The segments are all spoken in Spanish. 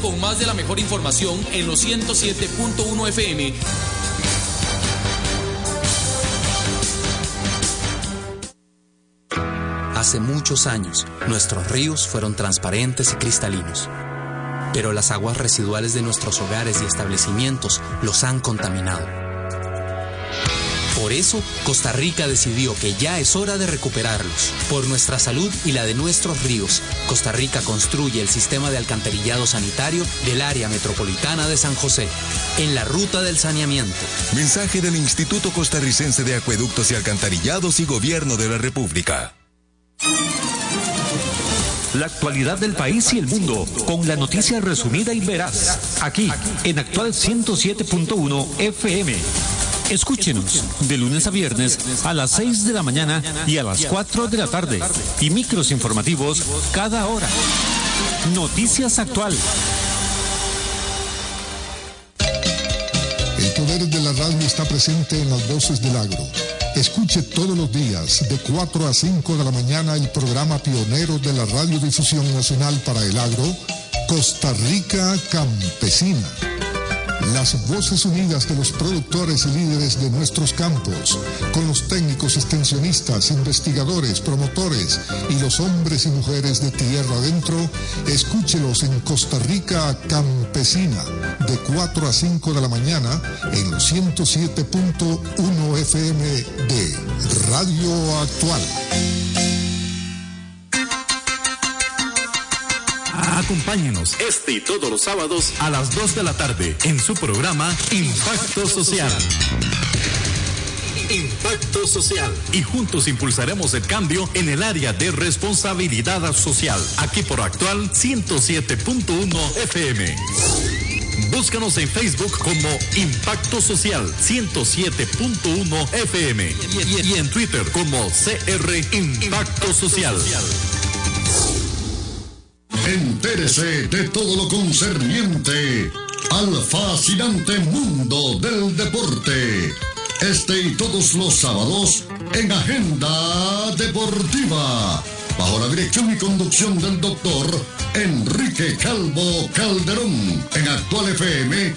con más de la mejor información en los 107.1 FM. Hace muchos años, nuestros ríos fueron transparentes y cristalinos. Pero las aguas residuales de nuestros hogares y establecimientos los han contaminado. Por eso, Costa Rica decidió que ya es hora de recuperarlos. Por nuestra salud y la de nuestros ríos, Costa Rica construye el sistema de alcantarillado sanitario del área metropolitana de San José, en la ruta del saneamiento. Mensaje del Instituto Costarricense de Acueductos y Alcantarillados y Gobierno de la República. La actualidad del país y el mundo, con la noticia resumida y veraz, aquí, en Actual 107.1 FM. Escúchenos de lunes a viernes a las 6 de la mañana y a las 4 de la tarde. Y micros informativos cada hora. Noticias Actual. El poder de la radio está presente en las voces del agro. Escuche todos los días, de 4 a 5 de la mañana, el programa pionero de la Radiodifusión Nacional para el Agro, Costa Rica Campesina. Las voces unidas de los productores y líderes de nuestros campos, con los técnicos extensionistas, investigadores, promotores y los hombres y mujeres de tierra adentro, escúchelos en Costa Rica Campesina, de 4 a 5 de la mañana, en los 107.1 FM de Radio Actual. Acompáñenos este y todos los sábados a las 2 de la tarde en su programa Impacto Social. Impacto Social. Y juntos impulsaremos el cambio en el área de responsabilidad social. Aquí por Actual 107.1 FM. Búscanos en Facebook como Impacto Social 107.1 FM y en Twitter como CR Impacto Social. Entérese de todo lo concerniente al fascinante mundo del deporte. Este y todos los sábados en Agenda Deportiva, bajo la dirección y conducción del doctor Enrique Calvo Calderón, en Actual FM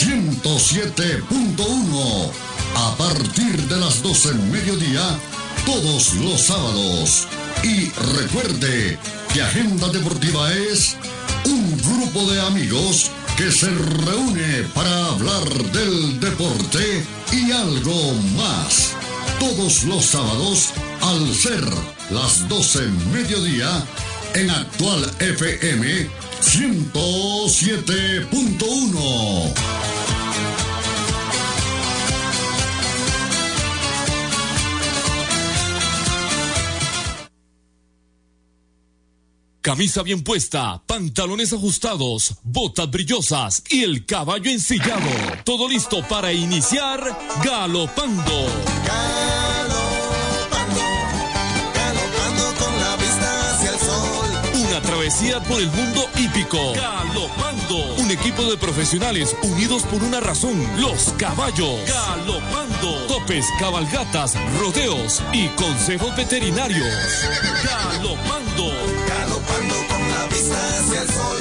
107.1, a partir de las 12 del mediodía, todos los sábados. Y recuerde que Agenda Deportiva es un grupo de amigos que se reúne para hablar del deporte y algo más. Todos los sábados, al ser las 12 del mediodía, en Actual FM 107.1. Camisa bien puesta, pantalones ajustados, botas brillosas y el caballo ensillado. Todo listo para iniciar Galopando. Galopando, galopando con la vista hacia el sol. Una travesía por el mundo hípico. Galopando. Un equipo de profesionales unidos por una razón: los caballos. Galopando. Topes, cabalgatas, rodeos y consejos veterinarios. Galopando. Galopando con la vista hacia el sol.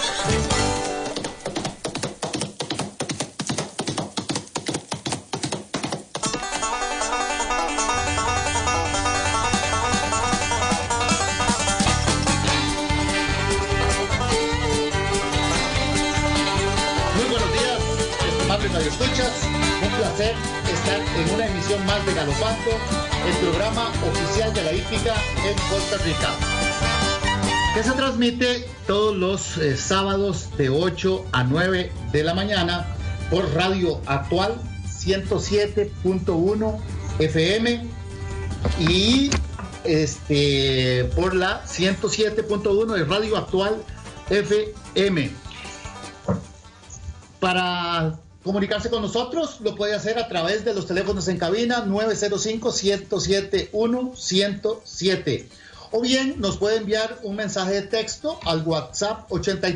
Muy buenos días, estimados radioescuchas. Un placer estar en una emisión más de Galopando, el programa oficial de la hípica en Costa Rica, que se transmite todos los sábados de 8 a 9 de la mañana por Radio Actual 107.1 FM y por la 107.1 de Radio Actual FM. Para comunicarse con nosotros lo puede hacer a través de los teléfonos en cabina 905-107-107. O bien nos puede enviar un mensaje de texto al WhatsApp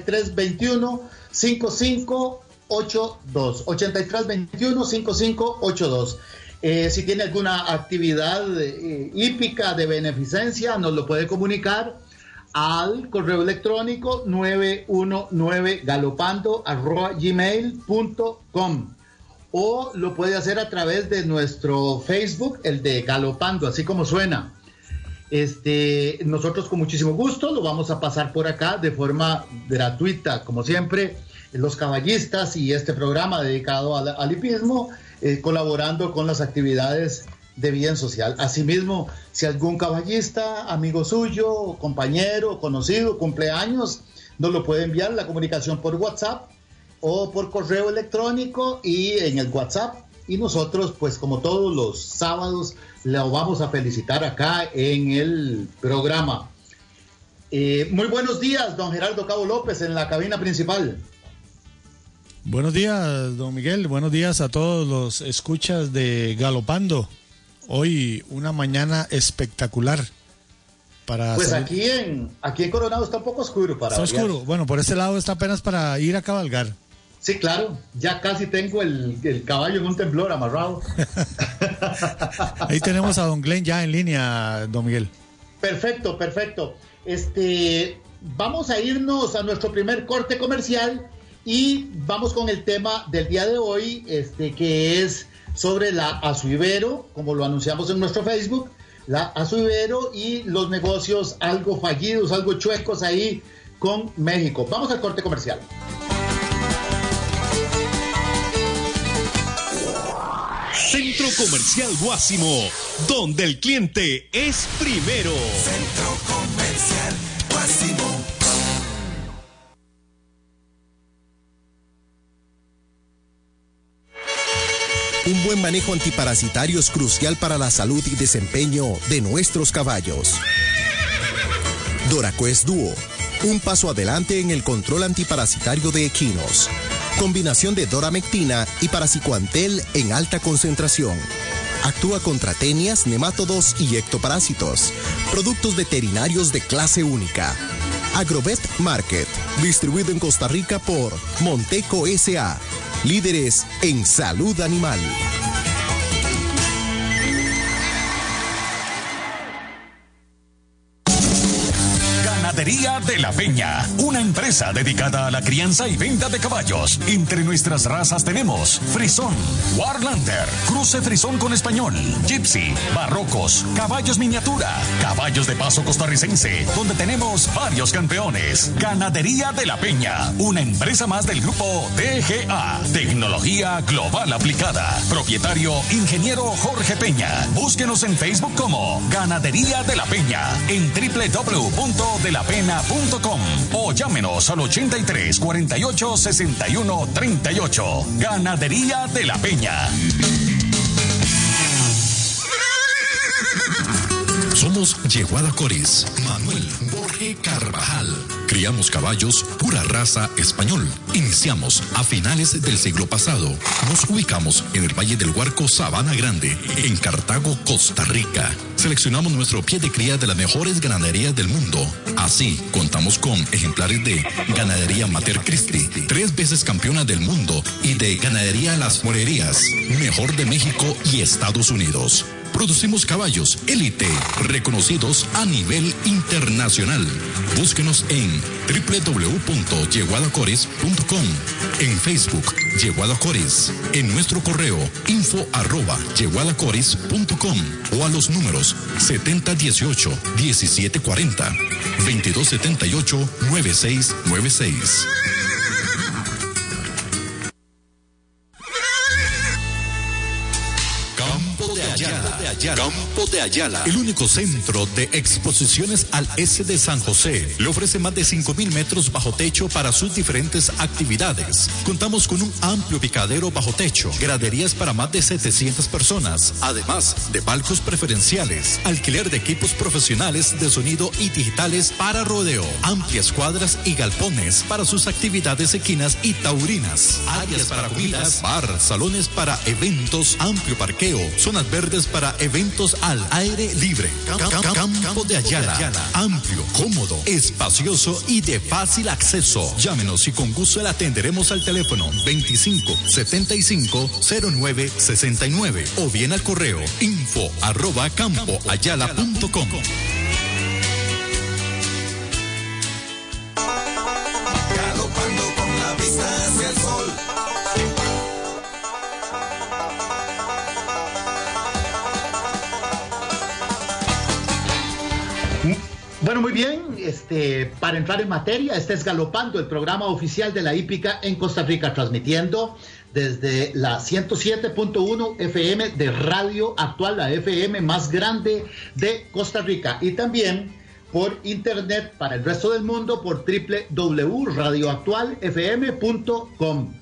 8321-5582. 8321-5582. Si tiene alguna actividad hípica de beneficencia, nos lo puede comunicar al correo electrónico 919galopando@gmail.com, o lo puede hacer a través de nuestro Facebook, el de Galopando, así como suena. Nosotros con muchísimo gusto lo vamos a pasar por acá de forma gratuita, como siempre, los caballistas y este programa dedicado al hipismo, colaborando con las actividades de bien social. Asimismo, si algún caballista, amigo suyo, compañero, conocido, cumpleaños, nos lo puede enviar la comunicación por WhatsApp o por correo electrónico y en el WhatsApp, y nosotros, pues como todos los sábados, lo vamos a felicitar acá en el programa. Muy buenos días, don Gerardo Cabo López, en la cabina principal. Buenos días, don Miguel. Buenos días a todos los escuchas de Galopando. Hoy una mañana espectacular. Pues aquí en Coronado está un poco oscuro. Está oscuro. Bueno, por este lado está apenas para ir a cabalgar. Sí, claro. Ya casi tengo el caballo en un temblor amarrado. Ahí tenemos a don Glenn ya en línea, don Miguel. Perfecto. Vamos a irnos a nuestro primer corte comercial y vamos con el tema del día de hoy, que es sobre la Azuivero, como lo anunciamos en nuestro Facebook, la Azuivero y los negocios algo fallidos, algo chuecos ahí con México. Vamos al corte comercial. Centro Comercial Guásimo, donde el cliente es primero. Centro Comercial Guásimo. Un buen manejo antiparasitario es crucial para la salud y desempeño de nuestros caballos. Doraquest Duo, un paso adelante en el control antiparasitario de equinos. Combinación de doramectina y paracicuantel en alta concentración. Actúa contra tenias, nemátodos y ectoparásitos. Productos veterinarios de clase única. Agrovet Market, distribuido en Costa Rica por Monteco S.A., líderes en salud animal. Ganadería de la Peña, una empresa dedicada a la crianza y venta de caballos. Entre nuestras razas tenemos Frisón, Warlander, cruce Frisón con español, Gypsy, barrocos, caballos miniatura, caballos de paso costarricense, donde tenemos varios campeones. Ganadería de la Peña, una empresa más del grupo TGA, tecnología global aplicada. Propietario, ingeniero Jorge Peña. Búsquenos en Facebook como Ganadería de la Peña, en www.delapena.com o llámenos al 83 48 61 38. Ganadería de la Peña. Somos Yeguada Coris, Manuel Borge Carvajal. Criamos caballos pura raza español. Iniciamos a finales del siglo pasado. Nos ubicamos en el Valle del Huarco, Sabana Grande, en Cartago, Costa Rica. Seleccionamos nuestro pie de cría de las mejores ganaderías del mundo. Así, contamos con ejemplares de Ganadería Mater Christi, 3 veces campeona del mundo, y de Ganadería Las Morerías, mejor de México y Estados Unidos. Producimos caballos élite, reconocidos a nivel internacional. Búsquenos en www.yeguadacores.com, en Facebook, Yeguada Cores, en nuestro correo info@yeguadacores.com o a los números 7018-1740, 2278-9696. Campo de Ayala, el único centro de exposiciones al S de San José. Le ofrece más de 5,000 metros bajo techo para sus diferentes actividades. Contamos con un amplio picadero bajo techo, graderías para más de 700 personas, además de palcos preferenciales, alquiler de equipos profesionales de sonido y digitales para rodeo, amplias cuadras y galpones para sus actividades equinas y taurinas, áreas para comidas, bar, salones para eventos, amplio parqueo, zonas verdes para eventos al aire libre. Campo de Ayala, amplio, cómodo, espacioso y de fácil acceso. Llámenos y con gusto le atenderemos al teléfono 2575-0969 o bien al correo info@campoayala.com. Bueno, muy bien, para entrar en materia, este es Galopando, el programa oficial de la hípica en Costa Rica, transmitiendo desde la 107.1 FM de Radio Actual, la FM más grande de Costa Rica, y también por internet para el resto del mundo por www.radioactualfm.com.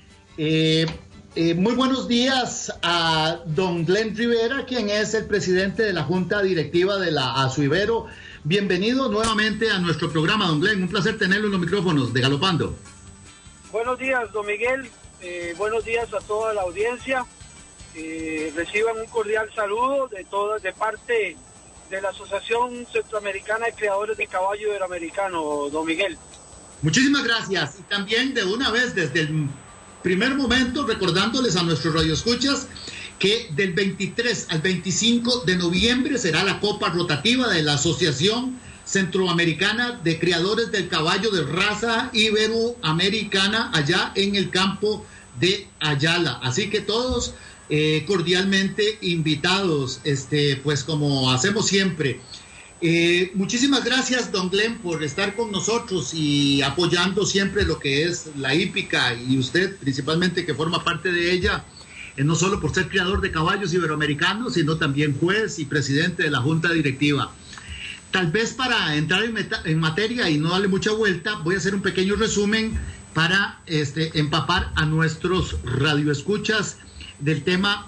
Muy buenos días a don Glenn Rivera, quien es el presidente de la Junta Directiva de la Azuivero. Bienvenido nuevamente a nuestro programa, don Glenn. Un placer tenerlo en los micrófonos de Galopando. Buenos días, don Miguel. Buenos días a toda la audiencia. Reciban un cordial saludo de parte de la Asociación Centroamericana de Criadores de Caballo Iberoamericano, don Miguel. Muchísimas gracias. Y también de una vez, desde el primer momento, recordándoles a nuestros radioescuchas que del 23 al 25 de noviembre será la Copa Rotativa de la Asociación Centroamericana de Criadores del Caballo de Raza Iberoamericana, allá en el campo de Ayala. Así que todos cordialmente invitados, pues como hacemos siempre. Muchísimas gracias, don Glenn, por estar con nosotros y apoyando siempre lo que es la hípica, y usted principalmente, que forma parte de ella, no solo por ser criador de caballos iberoamericanos, sino también juez y presidente de la Junta Directiva. Tal vez para entrar en materia y no darle mucha vuelta, voy a hacer un pequeño resumen para empapar a nuestros radioescuchas del tema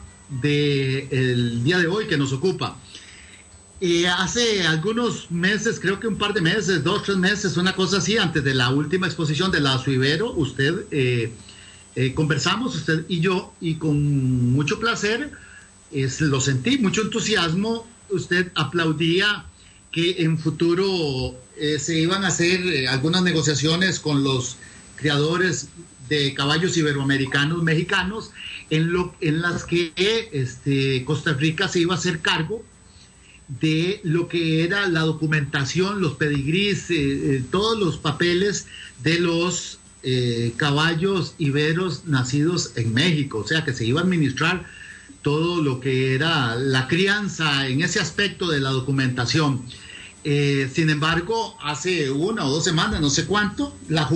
del día de hoy que nos ocupa. Hace algunos meses, creo que un par de meses, 2, 3 meses, una cosa así, antes de la última exposición de la Azuivero, usted conversamos, usted y yo, y con mucho placer, lo sentí, mucho entusiasmo. Usted aplaudía que en futuro se iban a hacer algunas negociaciones con los criadores de caballos iberoamericanos mexicanos, en las que Costa Rica se iba a hacer cargo de lo que era la documentación, los pedigrís, todos los papeles de los caballos iberos nacidos en México. O sea, que se iba a administrar todo lo que era la crianza en ese aspecto de la documentación. Sin embargo, hace 1 o 2 semanas, no sé cuánto, la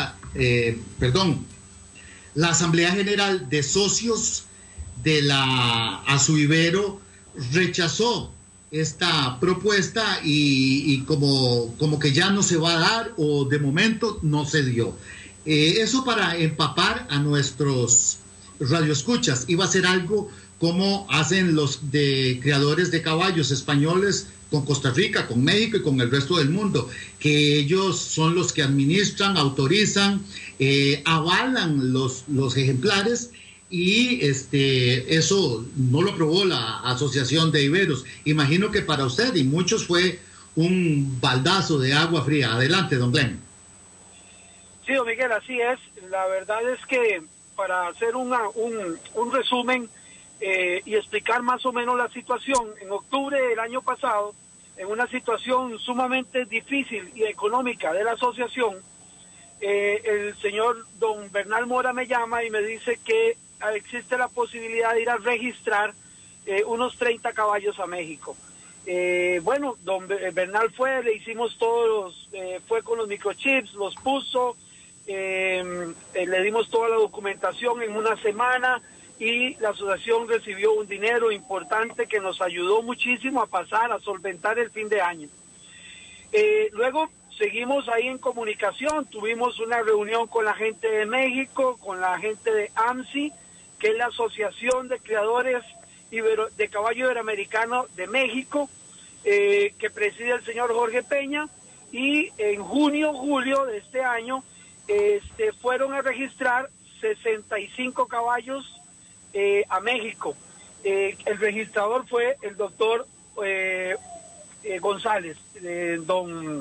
Asamblea General de Socios de la Azuivero rechazó esta propuesta y como que ya no se va a dar, o de momento no se dio. Eso para empapar a nuestros radioescuchas. Iba a ser algo como hacen los de criadores de caballos españoles con Costa Rica, con México y con el resto del mundo, que ellos son los que administran, autorizan, avalan los ejemplares, y eso no lo aprobó la Asociación de Iberos. Imagino que para usted y muchos fue un baldazo de agua fría. Adelante, don Glenn. Sí, don Miguel, así es. La verdad es que para hacer un resumen y explicar más o menos la situación, en octubre del año pasado, en una situación sumamente difícil y económica de la asociación, el señor don Bernal Mora me llama y me dice que existe la posibilidad de ir a registrar unos 30 caballos a México. Bueno, don Bernal fue, le hicimos todos, fue con los microchips, los puso, le dimos toda la documentación en una semana, y la asociación recibió un dinero importante que nos ayudó muchísimo a pasar, a solventar el fin de año. Luego seguimos ahí en comunicación, tuvimos una reunión con la gente de México, con la gente de AMSI, que es la Asociación de Criadores de Caballo Iberoamericano de México, que preside el señor Jorge Peña, y en julio de este año fueron a registrar 65 caballos a México. El registrador fue el doctor González, don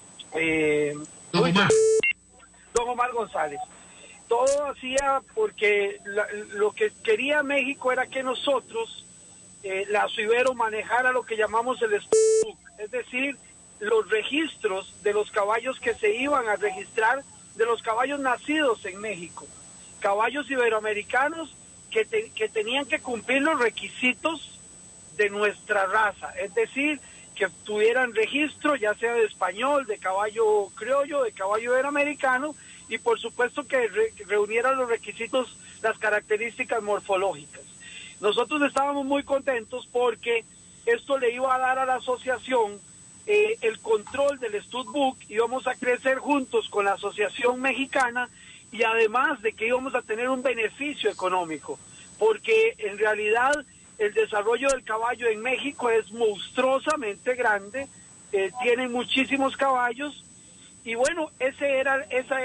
Omar González. Todo hacía porque lo que quería México era que nosotros, la Azuivero, manejara lo que llamamos el stock, es decir, los registros de los caballos que se iban a registrar, de los caballos nacidos en México, caballos iberoamericanos que tenían que cumplir los requisitos de nuestra raza, es decir, que tuvieran registro, ya sea de español, de caballo criollo, de caballo iberoamericano, y por supuesto que reunieran los requisitos, las características morfológicas. Nosotros estábamos muy contentos porque esto le iba a dar a la asociación el control del studbook, íbamos a crecer juntos con la asociación mexicana, y además de que íbamos a tener un beneficio económico, porque en realidad el desarrollo del caballo en México es monstruosamente grande, tiene muchísimos caballos, y bueno, esa era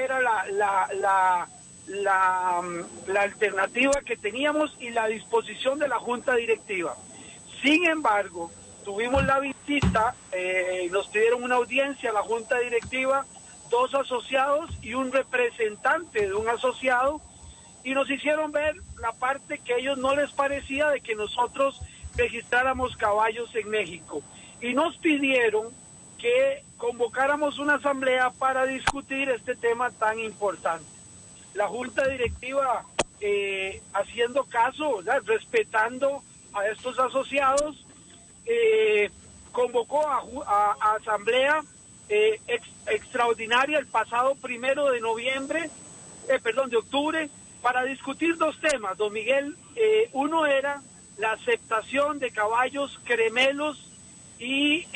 la alternativa que teníamos y la disposición de la Junta Directiva. Sin embargo, tuvimos la visita, nos pidieron una audiencia a la Junta Directiva, 2 asociados y un representante de un asociado, y nos hicieron ver la parte que a ellos no les parecía de que nosotros registráramos caballos en México. Y nos pidieron que convocáramos una asamblea para discutir este tema tan importante. La Junta Directiva, haciendo caso, ¿verdad?, respetando a estos asociados, convocó a asamblea extraordinaria el pasado 1 de octubre, para discutir 2 temas, don Miguel. Uno era la aceptación de caballos cremelos y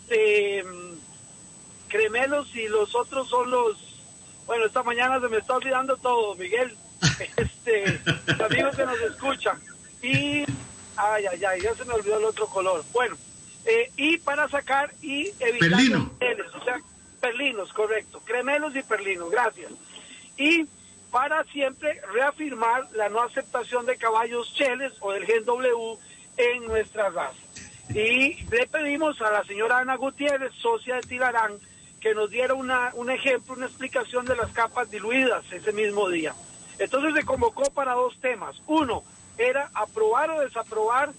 los otros son los... Bueno, esta mañana se me está olvidando todo, Miguel. Los amigos que nos escuchan. Y... ya se me olvidó el otro color. Bueno, y para sacar y evitar... Perlino. O sea, perlinos, correcto. Cremelos y perlinos, gracias. Y para siempre reafirmar la no aceptación de caballos cheles o del gen W en nuestra raza. Y le pedimos a la señora Ana Gutiérrez, socia de Tilarán, que nos diera un ejemplo, una explicación de las capas diluidas ese mismo día. Entonces se convocó para 2 temas. Uno era aprobar o desaprobar,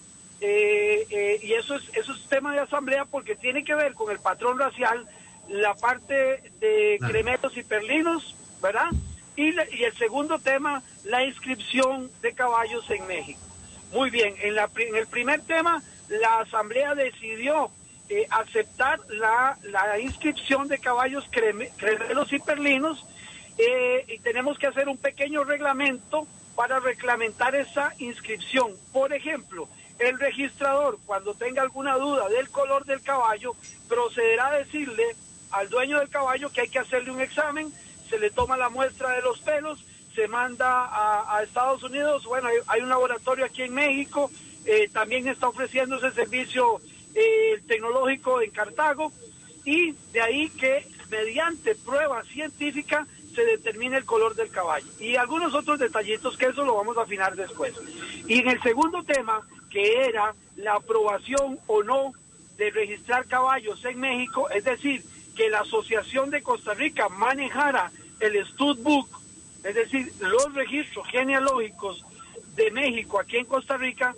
y eso es tema de asamblea porque tiene que ver con el patrón racial, la parte de cremelos y perlinos, ¿verdad? Y el segundo tema, la inscripción de caballos en México. Muy bien, en el primer tema, la asamblea decidió aceptar la inscripción de caballos cremelos y perlinos, y tenemos que hacer un pequeño reglamento para reglamentar esa inscripción. Por ejemplo, el registrador, cuando tenga alguna duda del color del caballo, procederá a decirle al dueño del caballo que hay que hacerle un examen, se le toma la muestra de los pelos, se manda a Estados Unidos. Bueno, hay un laboratorio aquí en México, también está ofreciendo ese servicio tecnológico en Cartago, y de ahí que mediante prueba científica se determine el color del caballo y algunos otros detallitos que eso lo vamos a afinar después. Y en el segundo tema, que era la aprobación o no de registrar caballos en México, es decir, que la Asociación de Costa Rica manejara el studbook, es decir, los registros genealógicos de México aquí en Costa Rica,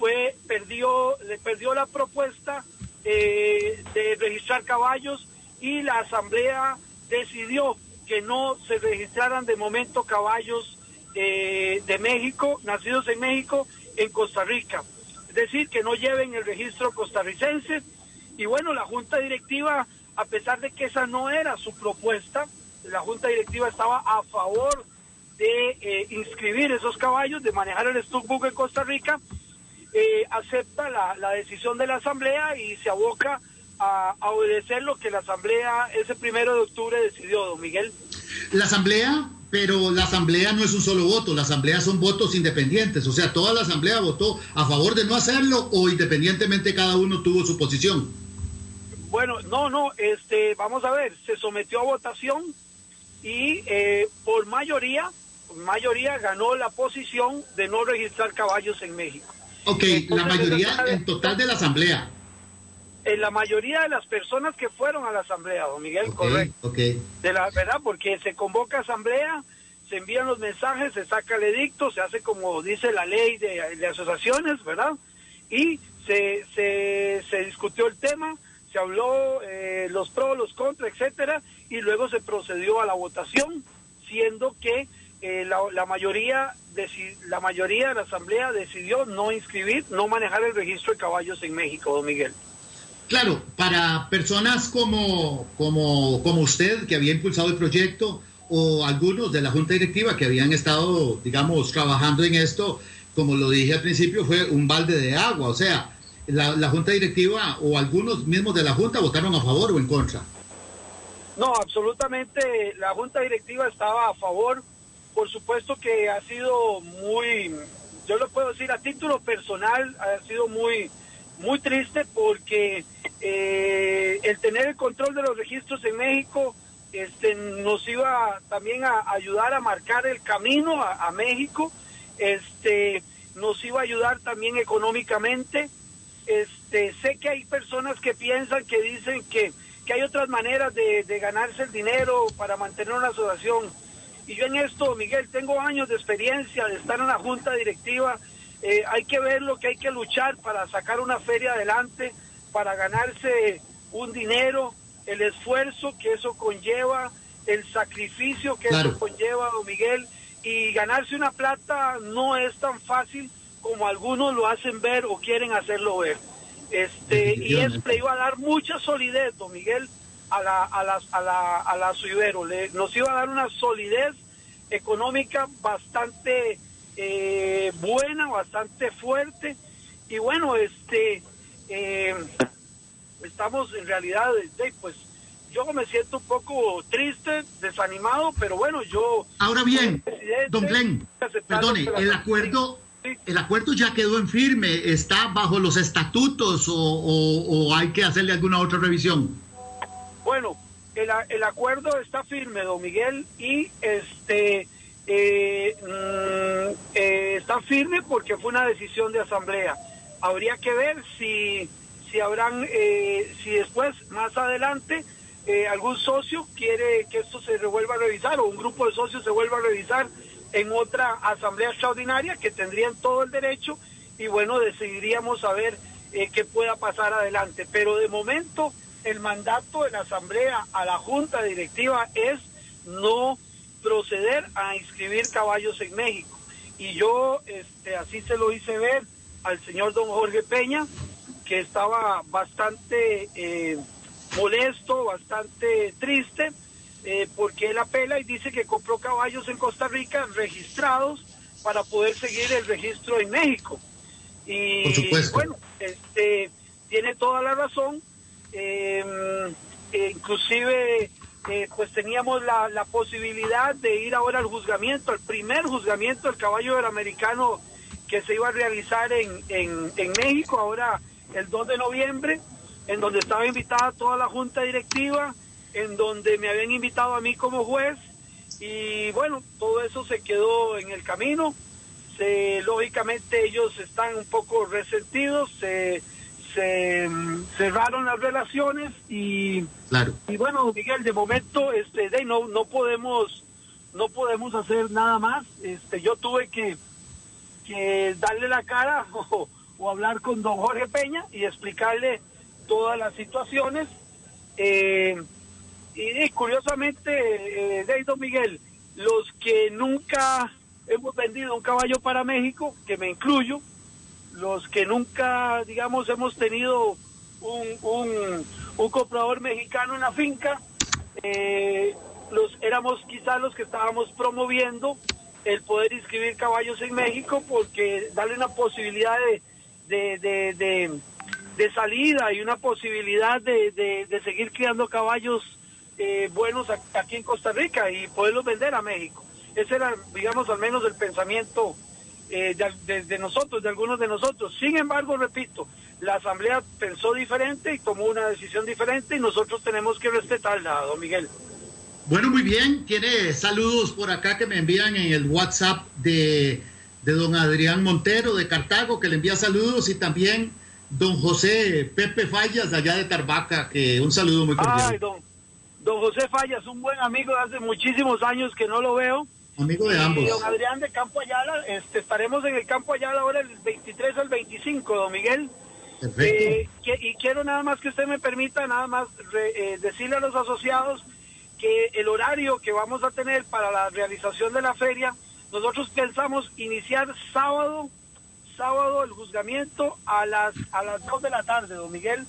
le perdió la propuesta de registrar caballos, y la asamblea decidió que no se registraran de momento caballos de México, nacidos en México, en Costa Rica. Es decir, que no lleven el registro costarricense. Y bueno, la Junta Directiva, a pesar de que esa no era su propuesta, la Junta Directiva estaba a favor de inscribir esos caballos, de manejar el studbook en Costa Rica, acepta la decisión de la Asamblea y se aboca a obedecer lo que la Asamblea ese 1 de octubre decidió, don Miguel. La Asamblea, pero la Asamblea no es un solo voto, la Asamblea son votos independientes, o sea, toda la Asamblea votó a favor de no hacerlo, o independientemente cada uno tuvo su posición. Bueno, vamos a ver, se sometió a votación y por mayoría ganó la posición de no registrar caballos en México. Ok, entonces, la mayoría en total de la Asamblea. La mayoría de las personas que fueron a la Asamblea, don Miguel, correcto. Okay. De la verdad, porque se convoca Asamblea, se envían los mensajes, se saca el edicto, se hace como dice la ley de asociaciones, ¿verdad? Y se discutió el tema, se habló los pros, los contras, etcétera, y luego se procedió a la votación, siendo que la mayoría de la Asamblea decidió no inscribir, no manejar el registro de caballos en México, don Miguel. Claro, para personas como usted, que había impulsado el proyecto, o algunos de la Junta Directiva que habían estado, digamos, trabajando en esto, como lo dije al principio, fue un balde de agua. O sea, la Junta Directiva o algunos mismos de la Junta votaron a favor o en contra. No, absolutamente la Junta Directiva estaba a favor. Por supuesto que ha sido muy, yo lo puedo decir a título personal, ha sido muy triste porque el tener el control de los registros en México nos iba también a ayudar a marcar el camino a México, nos iba a ayudar también económicamente. Sé que hay personas que piensan, que dicen que hay otras maneras de ganarse el dinero para mantener una asociación. Y yo en esto, Miguel, tengo años de experiencia de estar en la Junta Directiva. Hay que ver lo que hay que luchar para sacar una feria adelante, para ganarse un dinero, el esfuerzo que eso conlleva, el sacrificio que eso conlleva, don Miguel, y ganarse una plata no es tan fácil como algunos lo hacen ver o quieren hacerlo ver. Y le iba a dar mucha solidez, don Miguel, a la Suibero. Nos iba a dar una solidez económica bastante buena, bastante fuerte. Y bueno, estamos en realidad, pues yo me siento un poco triste, desanimado, pero bueno, yo... Ahora bien, don Glenn, perdone, el acuerdo ya quedó en firme, ¿está bajo los estatutos o hay que hacerle alguna otra revisión? Bueno, el acuerdo está firme, don Miguel, y está firme porque fue una decisión de asamblea. Habría que ver si después, más adelante, algún socio quiere que esto se vuelva a revisar, o un grupo de socios se vuelva a revisar en otra asamblea extraordinaria, que tendrían todo el derecho, y bueno, decidiríamos a ver qué pueda pasar adelante. Pero de momento el mandato de la asamblea a la Junta Directiva es no proceder a inscribir caballos en México. Y yo así se lo hice ver al señor don Jorge Peña, que estaba bastante molesto, bastante triste, porque él apela y dice que compró caballos en Costa Rica registrados para poder seguir el registro en México. Y por supuesto, bueno, tiene toda la razón. Inclusive pues teníamos la posibilidad de ir ahora al juzgamiento, al primer juzgamiento del caballo iberoamericano que se iba a realizar en México ahora el 2 de noviembre, en donde estaba invitada toda la Junta Directiva, en donde me habían invitado a mí como juez, y bueno, todo eso se quedó en el camino. Lógicamente ellos están un poco resentidos, se cerraron las relaciones y bueno, Miguel, de momento no podemos hacer nada más. Yo tuve que darle la cara o hablar con don Jorge Peña y explicarle todas las situaciones, y curiosamente, don Miguel, los que nunca hemos vendido un caballo para México, que me incluyo, los que nunca, digamos, hemos tenido un comprador mexicano en la finca, éramos quizás los que estábamos promoviendo el poder inscribir caballos en México, porque darle una posibilidad de salida y una posibilidad de seguir criando caballos buenos aquí en Costa Rica y poderlos vender a México. Ese era, digamos, al menos el pensamiento de nosotros, de algunos de nosotros. Sin embargo, repito, la asamblea pensó diferente y tomó una decisión diferente, y nosotros tenemos que respetarla, don Miguel. Bueno, muy bien. Tiene saludos por acá que me envían en el WhatsApp de don Adrián Montero de Cartago, que le envía saludos, y también don José Pepe Fallas, allá de Tarbaca, que un saludo muy cordial. Ay, don José Fallas, un buen amigo de hace muchísimos años que no lo veo. Amigo de ambos. Y don Adrián de Campo Ayala, estaremos en el Campo Ayala ahora el 23 al 25, don Miguel. Perfecto. Y quiero nada más que usted me permita, nada más decirle a los asociados que el horario que vamos a tener para la realización de la feria, nosotros pensamos iniciar sábado el juzgamiento a las 2 de la tarde, don Miguel.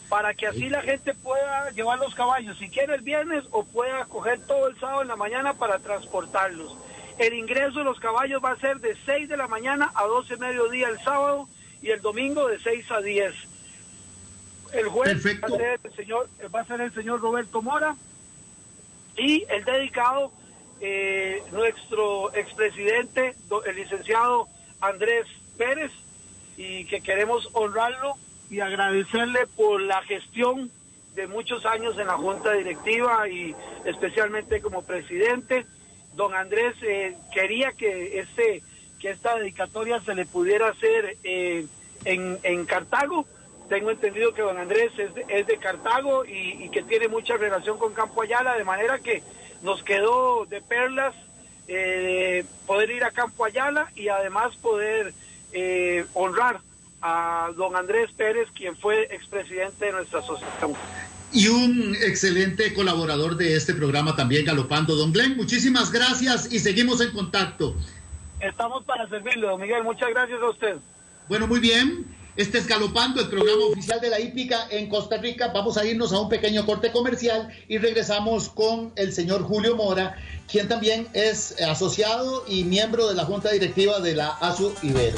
para que así la gente pueda llevar los caballos, si quiere el viernes, o pueda coger todo el sábado en la mañana para transportarlos. El ingreso de los caballos va a ser de 6 de la mañana a 12 mediodía el sábado, y el domingo de 6 a 10. El juez va a ser el señor Roberto Mora, y el dedicado, nuestro expresidente, el licenciado Andrés Pérez, y que queremos honrarlo y agradecerle por la gestión de muchos años en la Junta Directiva y especialmente como presidente. Don Andrés quería que esta dedicatoria se le pudiera hacer en Cartago. Tengo entendido que don Andrés es de Cartago y que tiene mucha relación con Campo Ayala, de manera que nos quedó de perlas poder ir a Campo Ayala y además poder honrar a don Andrés Pérez, quien fue expresidente de nuestra asociación. Y un excelente colaborador de este programa también, Galopando. Don Glenn, muchísimas gracias y seguimos en contacto. Estamos para servirle, don Miguel. Muchas gracias a usted. Bueno, muy bien. Este es Galopando, el programa oficial de la hípica en Costa Rica. Vamos a irnos a un pequeño corte comercial y regresamos con el señor Julio Mora, quien también es asociado y miembro de la Junta Directiva de la ASU Ibero.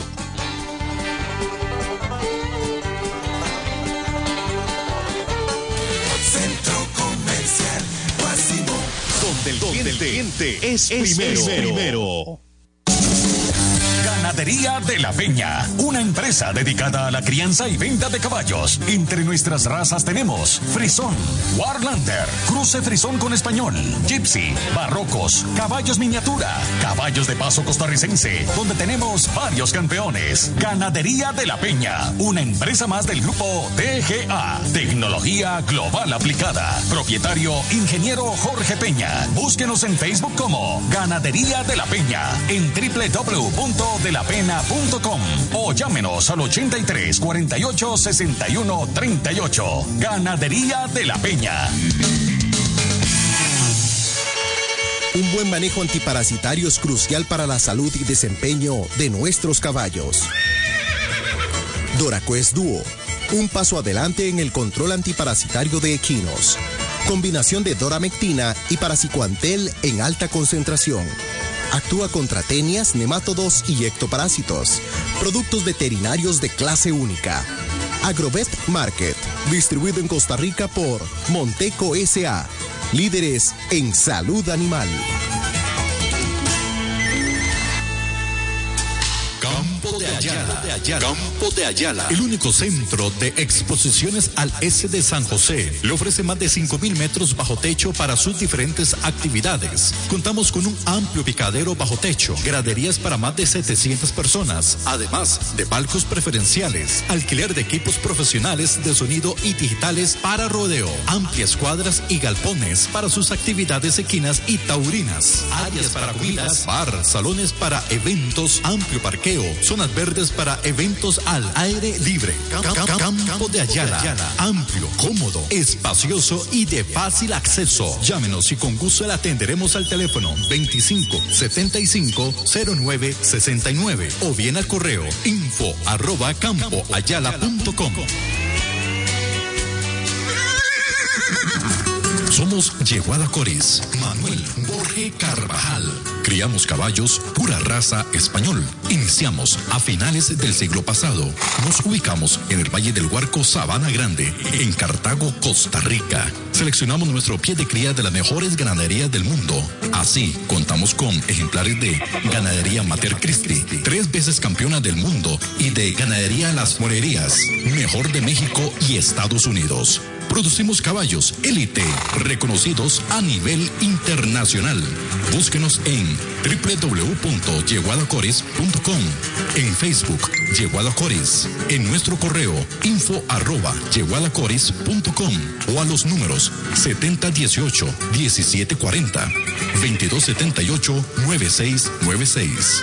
Centro Comercial Guásimo, donde el cliente es primero. Ganadería de la Peña, una empresa dedicada a la crianza y venta de caballos. Entre nuestras razas tenemos Frisón, Warlander, Cruce Frisón con Español, Gypsy, Barrocos, caballos miniatura, caballos de paso costarricense, donde tenemos varios campeones. Ganadería de la Peña, una empresa más del grupo TGA, tecnología global aplicada. Propietario, ingeniero Jorge Peña. Búsquenos en Facebook como Ganadería de la Peña, en www.delapena.com o llámenos al 83 48 61 38. Ganadería de la Peña. Un buen manejo antiparasitario es crucial para la salud y desempeño de nuestros caballos. Doraquest Duo, un paso adelante en el control antiparasitario de equinos. Combinación de doramectina y paracicuantel en alta concentración. Actúa contra tenias, nemátodos y ectoparásitos. Productos veterinarios de clase única. Agrovet Market, distribuido en Costa Rica por Monteco S.A., líderes en salud animal. Campo de Ayala, el único centro de exposiciones al S de San José. Le ofrece más de 5,000 metros bajo techo para sus diferentes actividades. Contamos con un amplio picadero bajo techo, graderías para más de 700 personas, además de palcos preferenciales, alquiler de equipos profesionales de sonido y digitales para rodeo, amplias cuadras y galpones para sus actividades equinas y taurinas, áreas para comidas, bar, salones para eventos, amplio parqueo, zonas verdes para eventos al aire libre. Campo de Ayala, amplio, cómodo, espacioso y de fácil acceso. Llámenos y con gusto le atenderemos al teléfono 25 75 09 69 o bien al correo info@campoayala.com. Somos Yeguada Coris, Manuel Borge Carvajal. Criamos caballos, pura raza español. Iniciamos a finales del siglo pasado. Nos ubicamos en el Valle del Huarco, Sabana Grande, en Cartago, Costa Rica. Seleccionamos nuestro pie de cría de las mejores ganaderías del mundo. Así, contamos con ejemplares de Ganadería Mater Christi, 3 veces campeona del mundo, y de Ganadería Las Morerías, mejor de México y Estados Unidos. Producimos caballos élite, reconocidos a nivel internacional. Búsquenos en www.yeguadacoris.com, en Facebook Yeguada Coris, en nuestro correo info@yeguadacoris.com o a los números 7018-1740, 2278-9696.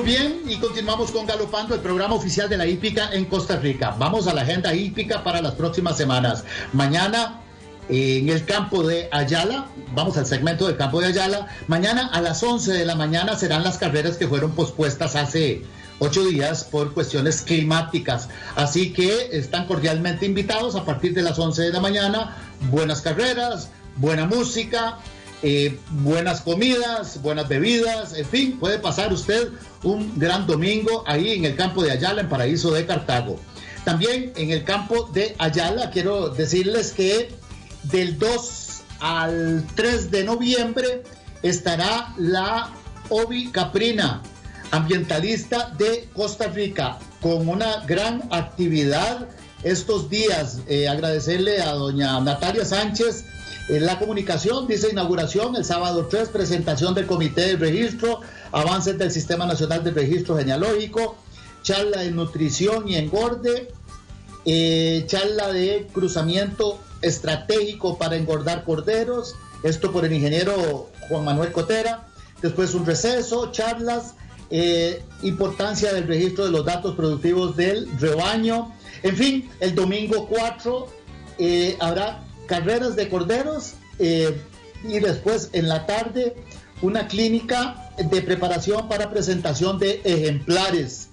bien, y continuamos con Galopando, el programa oficial de la hípica en Costa Rica. Vamos a la agenda hípica para las próximas semanas. Mañana en el campo de Ayala, vamos al segmento del campo de Ayala. Mañana a las 11 de la mañana serán las carreras que fueron pospuestas hace 8 días por cuestiones climáticas. Así que están cordialmente invitados a partir de las 11 de la mañana. Buenas carreras, buena música, buenas comidas, buenas bebidas, en fin, puede pasar usted un gran domingo ahí en el campo de Ayala, en Paraíso de Cartago. También en el campo de Ayala quiero decirles que del 2 al 3 de noviembre estará la Ovi Caprina, ambientalista de Costa Rica, con una gran actividad estos días. Agradecerle a doña Natalia Sánchez la comunicación. Dice: inauguración el sábado 3, presentación del comité de registro, avances del Sistema Nacional de Registro Genealógico, charla de nutrición y engorde, charla de cruzamiento estratégico para engordar corderos, esto por el ingeniero Juan Manuel Cotera. Después un receso, charlas, importancia del registro de los datos productivos del rebaño. En fin, el domingo 4 habrá carreras de corderos, y después en la tarde una clínica de preparación para presentación de ejemplares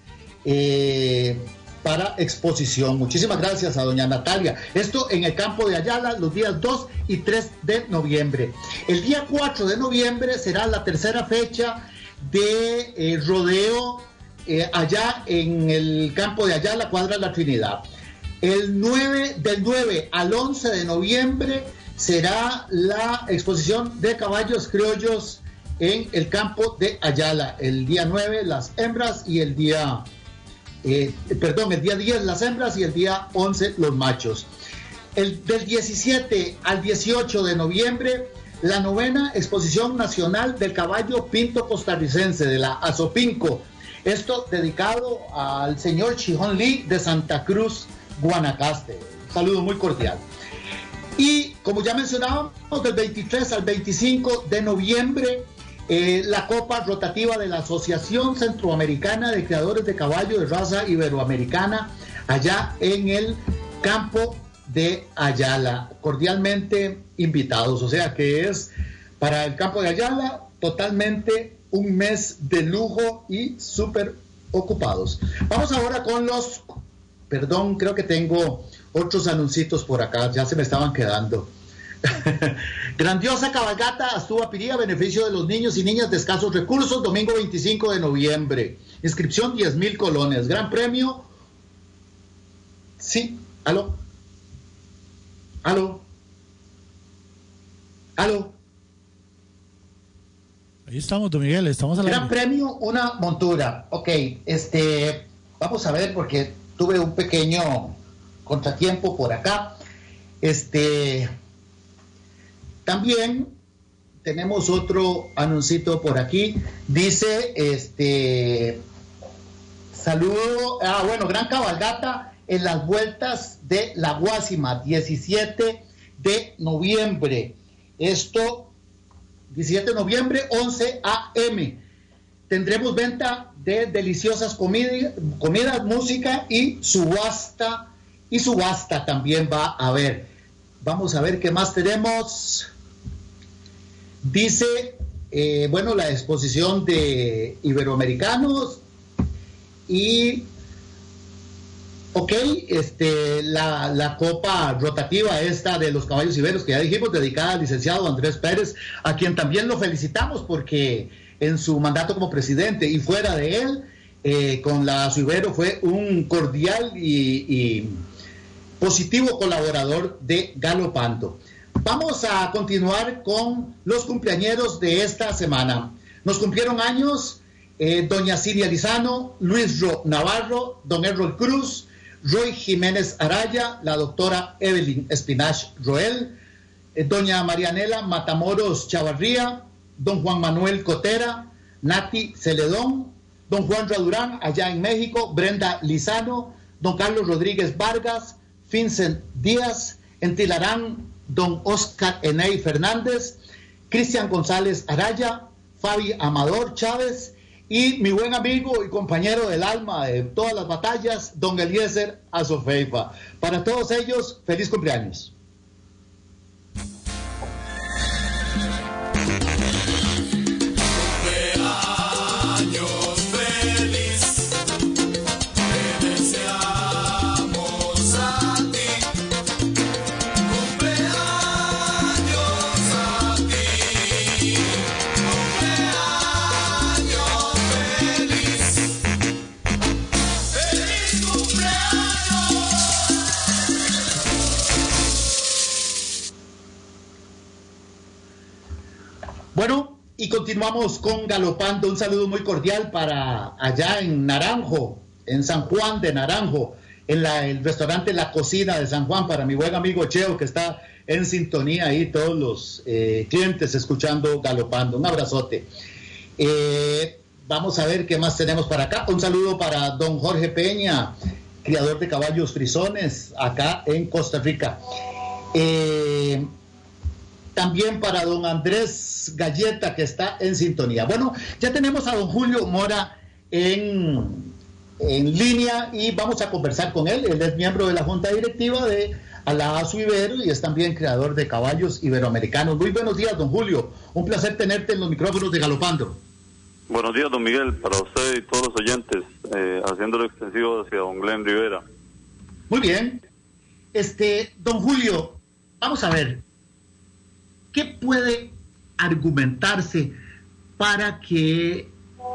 para exposición. Muchísimas gracias a doña Natalia. Esto en el campo de Ayala los días 2 y 3 de noviembre. El día 4 de noviembre será la tercera fecha de rodeo allá en el campo de Ayala, Cuadra La Trinidad. Del 9 al 11 de noviembre será la exposición de caballos criollos en el campo de Ayala. El día 9 las hembras y el día 10 las hembras y el día 11 los machos. Del 17 al 18 de noviembre, la 9ª exposición nacional del caballo pinto costarricense de la Azopinco. Esto dedicado al señor Chihón Lee de Santa Cruz, Guanacaste. Un saludo muy cordial. Y como ya mencionábamos, del 23 al 25 de noviembre, la Copa Rotativa de la Asociación Centroamericana de Criadores de Caballo de Raza Iberoamericana, allá en el campo de Ayala. Cordialmente invitados. O sea que es para el campo de Ayala totalmente un mes de lujo y súper ocupados. Vamos ahora con creo que tengo otros anuncios por acá, ya se me estaban quedando. Grandiosa cabalgata Astúa-Pirí, beneficio de los niños y niñas de escasos recursos, domingo 25 de noviembre. Inscripción 10,000 colones. Gran premio. Sí, aló. Ahí estamos, don Miguel, estamos al aire. Gran premio, una montura. Ok, vamos a ver porque tuve un pequeño contratiempo por acá. También tenemos otro anuncito por aquí. Dice, saludo, gran cabalgata en las vueltas de la Guásima, 17 de noviembre. Esto, 17 de noviembre, 11 a.m. Tendremos venta de deliciosas comidas, música y subasta. Y subasta también va a haber. Vamos a ver qué más tenemos. Dice, la exposición de iberoamericanos y, la copa rotativa esta de los caballos iberos que ya dijimos, dedicada al licenciado Andrés Pérez, a quien también lo felicitamos porque en su mandato como presidente y fuera de él, con la Suibero fue un cordial y positivo colaborador de Galopando. Vamos a continuar con los cumpleañeros de esta semana. Nos cumplieron años doña Siria Lizano, Luis Navarro, don Errol Cruz, Roy Jiménez Araya, la doctora Evelyn Espinach Roel, doña Marianela Matamoros Chavarría, don Juan Manuel Cotera, Nati Celedón, don Juan Radurán allá en México, Brenda Lizano, don Carlos Rodríguez Vargas, Vincent Díaz, en Tilarán, don Oscar Eney Fernández, Cristian González Araya, Fabi Amador Chávez, y mi buen amigo y compañero del alma de todas las batallas, don Eliezer Azofeifa. Para todos ellos, feliz cumpleaños. Bueno, y continuamos con Galopando. Un saludo muy cordial para allá en Naranjo, en San Juan de Naranjo, en el restaurante La Cocina de San Juan, para mi buen amigo Cheo, que está en sintonía ahí, todos los clientes escuchando Galopando. Un abrazote. Vamos a ver qué más tenemos para acá. Un saludo para don Jorge Peña, criador de caballos frisones, acá en Costa Rica. También para don Andrés Galleta, que está en sintonía. Bueno, ya tenemos a don Julio Mora en línea y vamos a conversar con él. Él es miembro de la Junta Directiva de Alazo Ibero y es también creador de caballos iberoamericanos. Muy buenos días, don Julio. Un placer tenerte en los micrófonos de Galopando. Buenos días, don Miguel, para usted y todos los oyentes, haciéndolo extensivo hacia don Glenn Rivera. Muy bien. Don Julio, vamos a ver. ¿Qué puede argumentarse para que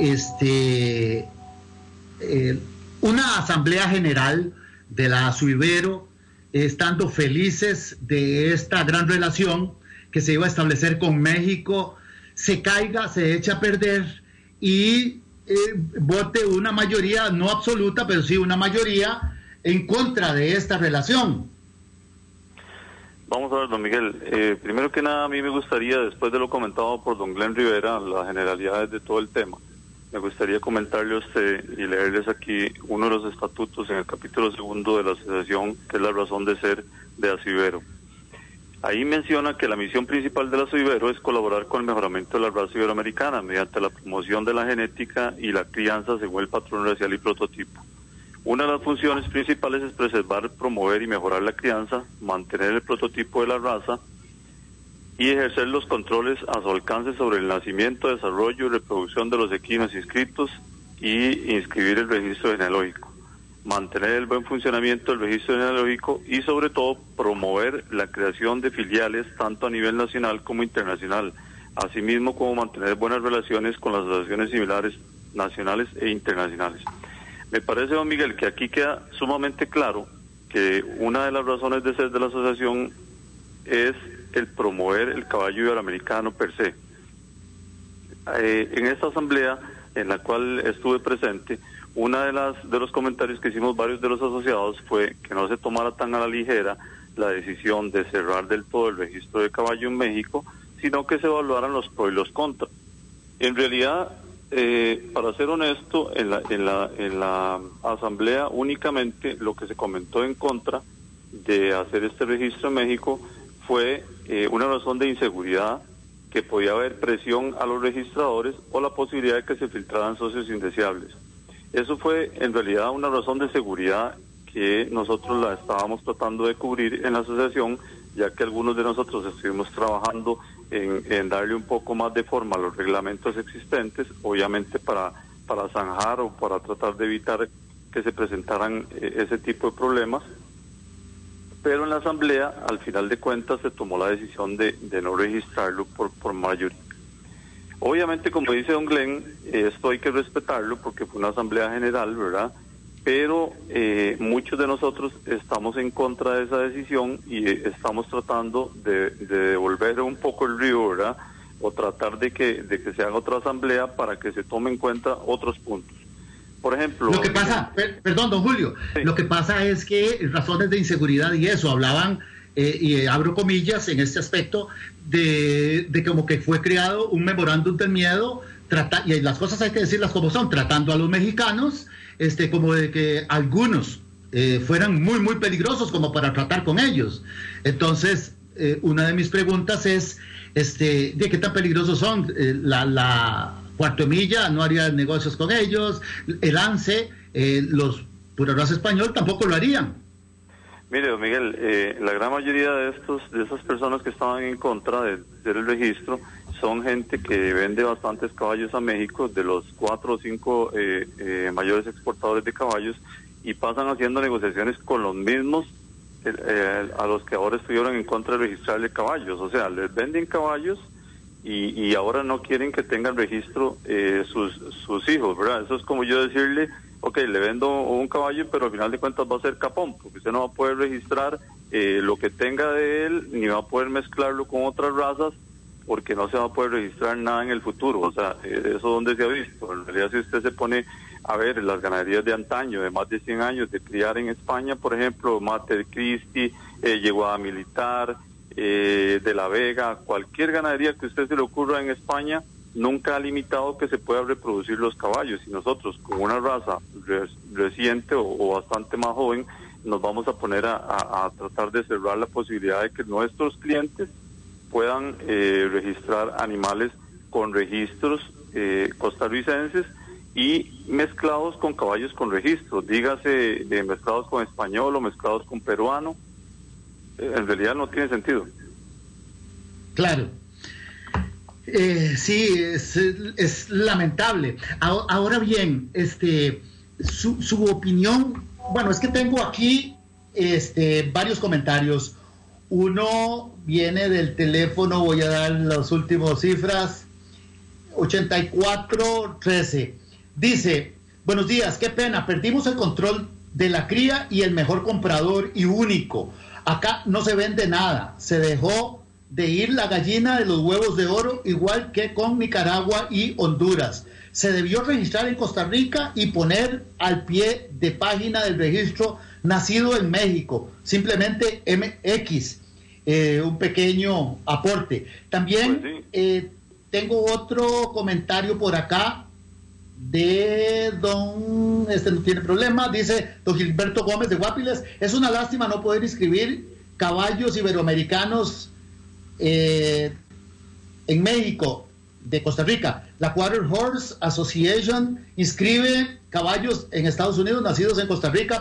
una asamblea general de la Ibero, estando felices de esta gran relación que se iba a establecer con México, se caiga, se eche a perder y vote una mayoría, no absoluta, pero sí una mayoría en contra de esta relación? Vamos a ver, don Miguel, primero que nada a mí me gustaría, después de lo comentado por don Glenn Rivera, las generalidades de todo el tema, me gustaría comentarle a usted y leerles aquí uno de los estatutos en el capítulo 2 de la asociación, que es la razón de ser de Asibero. Ahí menciona que la misión principal de la Asibero es colaborar con el mejoramiento de la raza iberoamericana mediante la promoción de la genética y la crianza según el patrón racial y prototipo. Una de las funciones principales es preservar, promover y mejorar la crianza, mantener el prototipo de la raza y ejercer los controles a su alcance sobre el nacimiento, desarrollo y reproducción de los equinos inscritos y inscribir el registro genealógico. Mantener el buen funcionamiento del registro genealógico y sobre todo promover la creación de filiales tanto a nivel nacional como internacional, asimismo como mantener buenas relaciones con las asociaciones similares nacionales e internacionales. Me parece, don Miguel, que aquí queda sumamente claro que una de las razones de ser de la asociación es el promover el caballo iberoamericano per se. En esta asamblea en la cual estuve presente, una de los comentarios que hicimos varios de los asociados fue que no se tomara tan a la ligera la decisión de cerrar del todo el registro de caballo en México, sino que se evaluaran los pros y los contras. En realidad, para ser honesto, en la asamblea únicamente lo que se comentó en contra de hacer este registro en México fue una razón de inseguridad, que podía haber presión a los registradores o la posibilidad de que se filtraran socios indeseables. Eso fue en realidad una razón de seguridad que nosotros la estábamos tratando de cubrir en la asociación, ya que algunos de nosotros estuvimos trabajando en darle un poco más de forma a los reglamentos existentes, obviamente para zanjar o para tratar de evitar que se presentaran ese tipo de problemas. Pero en la asamblea, al final de cuentas, se tomó la decisión de no registrarlo por mayoría. Obviamente, como dice don Glenn, esto hay que respetarlo porque fue una asamblea general, ¿verdad? Pero muchos de nosotros estamos en contra de esa decisión y estamos tratando de devolver un poco el río, ¿verdad? O tratar de que se haga otra asamblea para que se tome en cuenta otros puntos. Por ejemplo... Lo que pasa, perdón, don Julio, sí. Lo que pasa es que razones de inseguridad y eso, hablaban, y abro comillas en este aspecto, de como que fue creado un memorándum del miedo, y las cosas hay que decirlas como son, tratando a los mexicanos, como de que algunos fueran muy, muy peligrosos como para tratar con ellos. Entonces, una de mis preguntas es, ¿de qué tan peligrosos son? Cuarto de Milla no haría negocios con ellos, el ANSE, los Pura Raza Español tampoco lo harían. Mire, don Miguel, la gran mayoría de esas personas que estaban en contra de hacer el registro son gente que vende bastantes caballos a México, de los 4 o 5 mayores exportadores de caballos, y pasan haciendo negociaciones con los mismos a los que ahora estuvieron en contra de registrarle caballos. O sea, les venden caballos y ahora no quieren que tengan registro sus hijos, ¿verdad? Eso es como yo decirle, ok, le vendo un caballo, pero al final de cuentas va a ser capón, porque usted no va a poder registrar lo que tenga de él, ni va a poder mezclarlo con otras razas, porque no se va a poder registrar nada en el futuro. O sea, eso donde se ha visto. En realidad, si usted se pone a ver las ganaderías de antaño, de más de 100 años, de criar en España, por ejemplo, Mater Christi, Yeguada Militar, de La Vega, cualquier ganadería que a usted se le ocurra en España, nunca ha limitado que se pueda reproducir los caballos. Y nosotros, con una raza reciente o bastante más joven, nos vamos a poner a tratar de cerrar la posibilidad de que nuestros clientes puedan registrar animales con registros costarricenses y mezclados con caballos con registro, dígase mezclados con español o mezclados con peruano. En realidad no tiene sentido. Claro. Sí, es lamentable. Ahora bien, su opinión, bueno, es que tengo aquí varios comentarios. Uno viene del teléfono, voy a dar las últimas cifras, 8413. Dice, buenos días, qué pena, perdimos el control de la cría y el mejor comprador y único. Acá no se vende nada, se dejó de ir la gallina de los huevos de oro, igual que con Nicaragua y Honduras. Se debió registrar en Costa Rica y poner al pie de página del registro nacido en México, simplemente MX, un pequeño aporte. También pues sí. Tengo otro comentario por acá de don, no tiene problema, dice don Gilberto Gómez de Guapiles, es una lástima no poder inscribir caballos iberoamericanos en México, de Costa Rica. La Quarter Horse Association inscribe caballos en Estados Unidos nacidos en Costa Rica,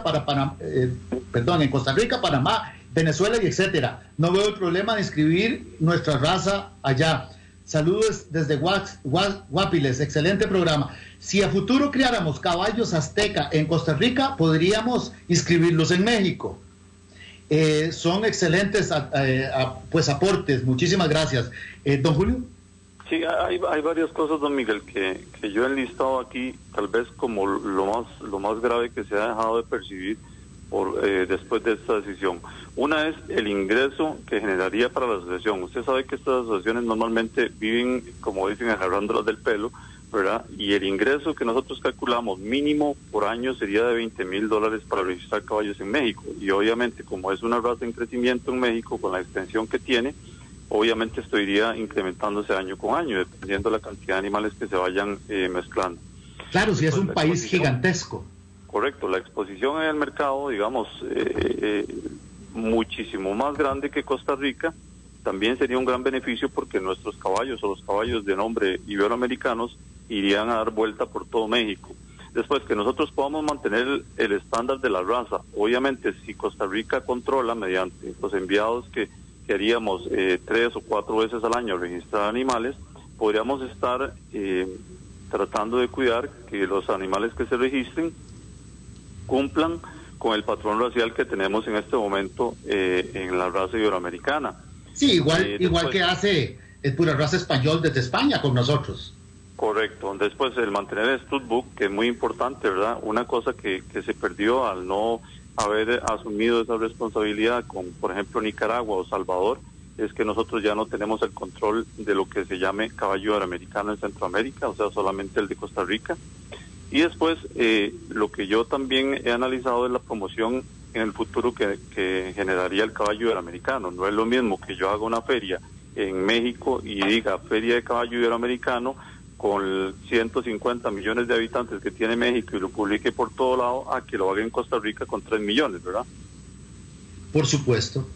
en Costa Rica, Panamá, Venezuela y etcétera. No veo el problema de inscribir nuestra raza allá. Saludos desde Guapiles, excelente programa. Si a futuro criáramos caballos azteca en Costa Rica, podríamos inscribirlos en México. Son excelentes aportes. Muchísimas gracias. Don Julio. Sí, hay varias cosas, don Miguel, que yo he enlistado aquí, tal vez como lo más grave que se ha dejado de percibir después de esta decisión. Una es el ingreso que generaría para la asociación. Usted sabe que estas asociaciones normalmente viven, como dicen, agarrándolas del pelo, ¿verdad? Y el ingreso que nosotros calculamos mínimo por año sería de $20,000 para registrar caballos en México. Y obviamente, como es una raza en crecimiento en México, con la extensión que tiene, obviamente esto iría incrementándose año con año, dependiendo de la cantidad de animales que se vayan mezclando. Claro, si es un país gigantesco. Correcto, la exposición en el mercado, digamos, muchísimo más grande que Costa Rica, también sería un gran beneficio porque nuestros caballos o los caballos de nombre iberoamericanos irían a dar vuelta por todo México. Después, que nosotros podamos mantener el estándar de la raza. Obviamente, si Costa Rica controla mediante los enviados que haríamos 3 o 4 veces al año registrar animales, podríamos estar tratando de cuidar que los animales que se registren cumplan con el patrón racial que tenemos en este momento en la raza iberoamericana. Sí, igual que hace el Pura Raza Español desde España con nosotros. Correcto. Después, el mantener el Studbook, que es muy importante, ¿verdad? Una cosa que se perdió al no haber asumido esa responsabilidad con, por ejemplo, Nicaragua o Salvador, es que nosotros ya no tenemos el control de lo que se llame caballo iberoamericano en Centroamérica, o sea, solamente el de Costa Rica. Y después, lo que yo también he analizado es la promoción en el futuro que generaría el caballo iberoamericano. No es lo mismo que yo haga una feria en México y diga feria de caballo iberoamericano con 150 millones de habitantes que tiene México y lo publique por todo lado, a que lo haga en Costa Rica con 3 millones, ¿verdad? Por supuesto,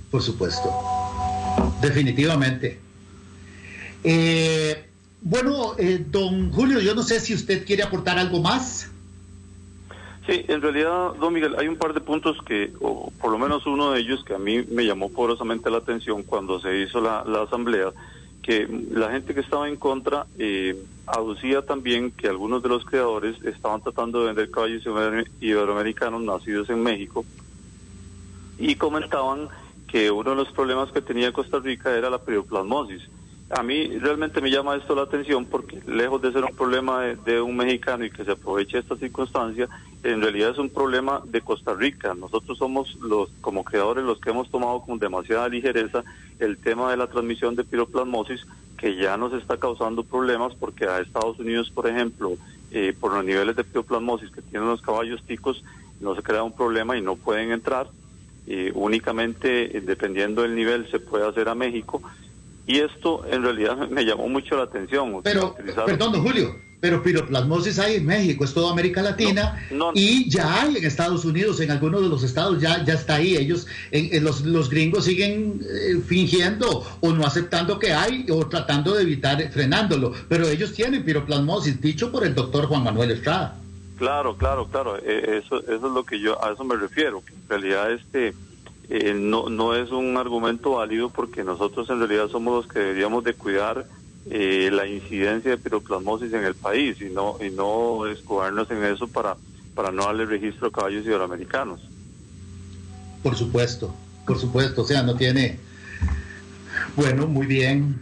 Bueno, don Julio, yo no sé si usted quiere aportar algo más. Sí, en realidad, don Miguel, hay un par de puntos que, o por lo menos uno de ellos que a mí me llamó poderosamente la atención cuando se hizo la asamblea, que la gente que estaba en contra aducía también que algunos de los creadores estaban tratando de vender caballos iberoamericanos nacidos en México y comentaban que uno de los problemas que tenía Costa Rica era la piroplasmosis. A mí realmente me llama esto la atención porque lejos de ser un problema de un mexicano y que se aproveche esta circunstancia, en realidad es un problema de Costa Rica. Nosotros somos como creadores los que hemos tomado con demasiada ligereza el tema de la transmisión de piroplasmosis, que ya nos está causando problemas porque a Estados Unidos, por ejemplo, por los niveles de piroplasmosis que tienen los caballos ticos, no se crea un problema y no pueden entrar. Únicamente, dependiendo del nivel, se puede hacer a México. Y esto en realidad me llamó mucho la atención. Pero, perdón, don Julio, pero piroplasmosis hay en México, es toda América Latina, y ya hay en Estados Unidos, en algunos de los estados ya está ahí. Ellos, los gringos siguen fingiendo o no aceptando que hay o tratando de evitar, frenándolo, pero ellos tienen piroplasmosis, dicho por el doctor Juan Manuel Estrada. Claro. Eso es lo que a eso me refiero, que en realidad no es un argumento válido porque nosotros en realidad somos los que deberíamos de cuidar la incidencia de piroplasmosis en el país y no escudarnos en eso para no darle registro a caballos iberoamericanos. Por supuesto, o sea, no tiene... Bueno, muy bien.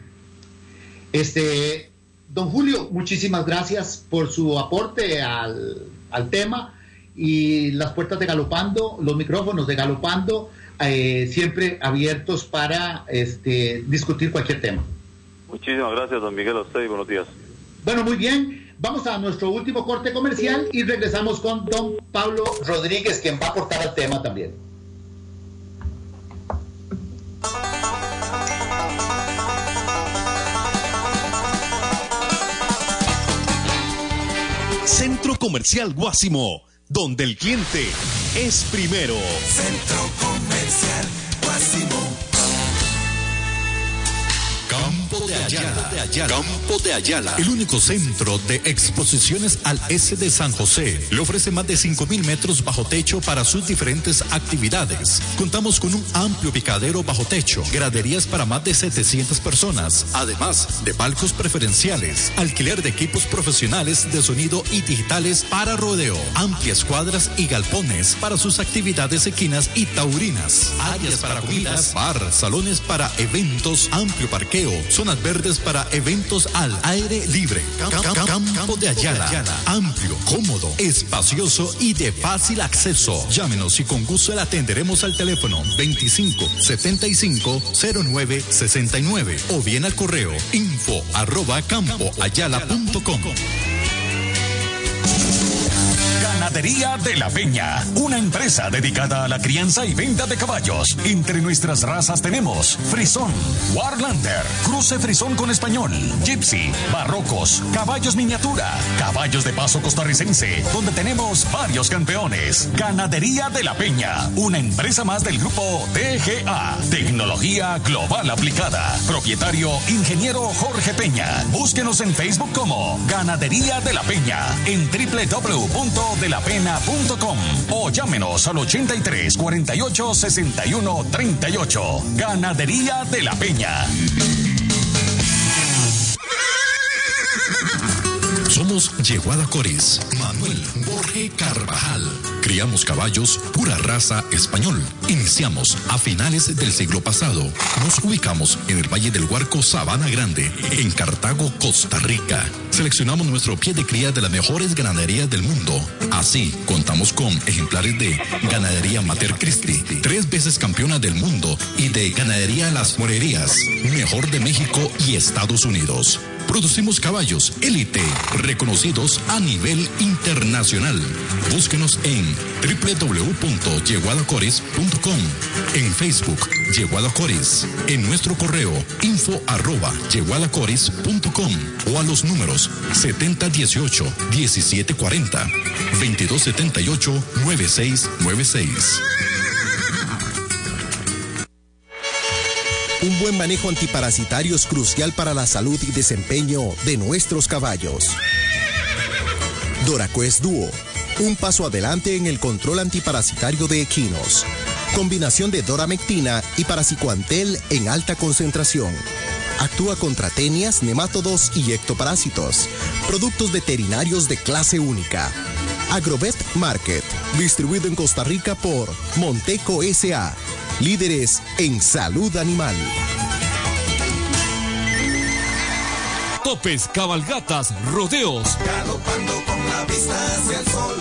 Don Julio, muchísimas gracias por su aporte al tema, y las puertas de Galopando, los micrófonos de Galopando, siempre abiertos para discutir cualquier tema. Muchísimas gracias, don Miguel, a usted, y buenos días. Bueno, muy bien, vamos a nuestro último corte comercial y regresamos con don Pablo Rodríguez, quien va a aportar al tema también. Centro Comercial Guásimo, donde el cliente es primero. Centro Comercial Guásimo. Campo de Ayala. El único centro de exposiciones al S de San José. Le ofrece más de 5,000 metros bajo techo para sus diferentes actividades. Contamos con un amplio picadero bajo techo, graderías para más de 700 personas, además de palcos preferenciales, alquiler de equipos profesionales de sonido y digitales para rodeo, amplias cuadras y galpones para sus actividades equinas y taurinas, áreas para comidas, bar, salones para eventos, amplio parqueo, zonas verdes para eventos al aire libre. Campo de Ayala. Amplio, cómodo, espacioso y de fácil acceso. Llámenos y con gusto le atenderemos al teléfono 2575-0969 o bien al correo info@campoayala.com. Ganadería de la Peña, una empresa dedicada a la crianza y venta de caballos. Entre nuestras razas tenemos Frisón, Warlander, Cruce Frisón con Español, Gypsy, Barrocos, caballos miniatura, caballos de paso costarricense, donde tenemos varios campeones. Ganadería de la Peña, una empresa más del grupo TGA, Tecnología Global Aplicada. Propietario, ingeniero Jorge Peña. Búsquenos en Facebook como Ganadería de la Peña, en www.delapena.com o llámenos al 83 48 61 38. Ganadería de la Peña. Somos Yeguada Coris, Manuel Borge Carvajal. Criamos caballos pura raza español. Iniciamos a finales del siglo pasado. Nos ubicamos en el Valle del Huarco, Sabana Grande, en Cartago, Costa Rica. Seleccionamos nuestro pie de cría de las mejores ganaderías del mundo. Así, contamos con ejemplares de Ganadería Mater Christi, 3 veces campeona del mundo, y de Ganadería Las Morerías, mejor de México y Estados Unidos. Producimos caballos élite, reconocidos a nivel internacional. Búsquenos en www.yeguadacoris.com, en Facebook Yeguada Coris, en nuestro correo info@yeguadacoris.com o a los números 7018-1740, 2278-9696. Un Un buen manejo antiparasitario es crucial para la salud y desempeño de nuestros caballos. Doraquest Duo, un paso adelante en el control antiparasitario de equinos. Combinación de doramectina y paracicuantel en alta concentración. Actúa contra tenias, nemátodos y ectoparásitos. Productos veterinarios de clase única. Agrovet Market, distribuido en Costa Rica por Monteco S.A., líderes en salud animal. Topes, cabalgatas, rodeos. Galopando con la vista hacia el sol.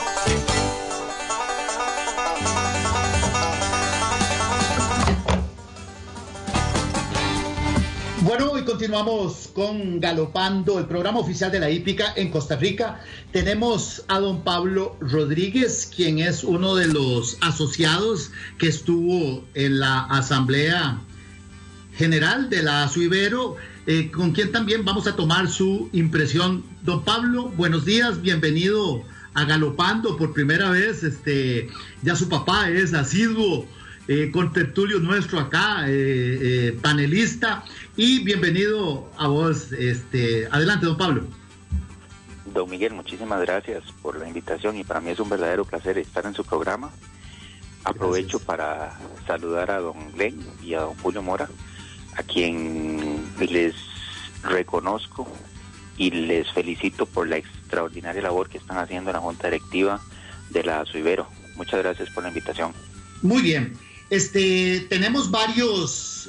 Bueno, hoy continuamos con Galopando, el programa oficial de la hípica en Costa Rica. Tenemos a don Pablo Rodríguez, quien es uno de los asociados que estuvo en la Asamblea General de la ASUIBERO, con quien también vamos a tomar su impresión. Don Pablo, buenos días, bienvenido a Galopando por primera vez. Ya su papá es asiduo contertulio nuestro acá, panelista, y bienvenido a vos. Adelante, don Pablo. Don Miguel, muchísimas gracias por la invitación y para mí es un verdadero placer estar en su programa. Aprovecho para saludar a don Glenn y a don Julio Mora, a quien les reconozco y les felicito por la extraordinaria labor que están haciendo en la Junta Directiva de la ASUIBERO. Muchas gracias por la invitación. Muy bien. Tenemos varios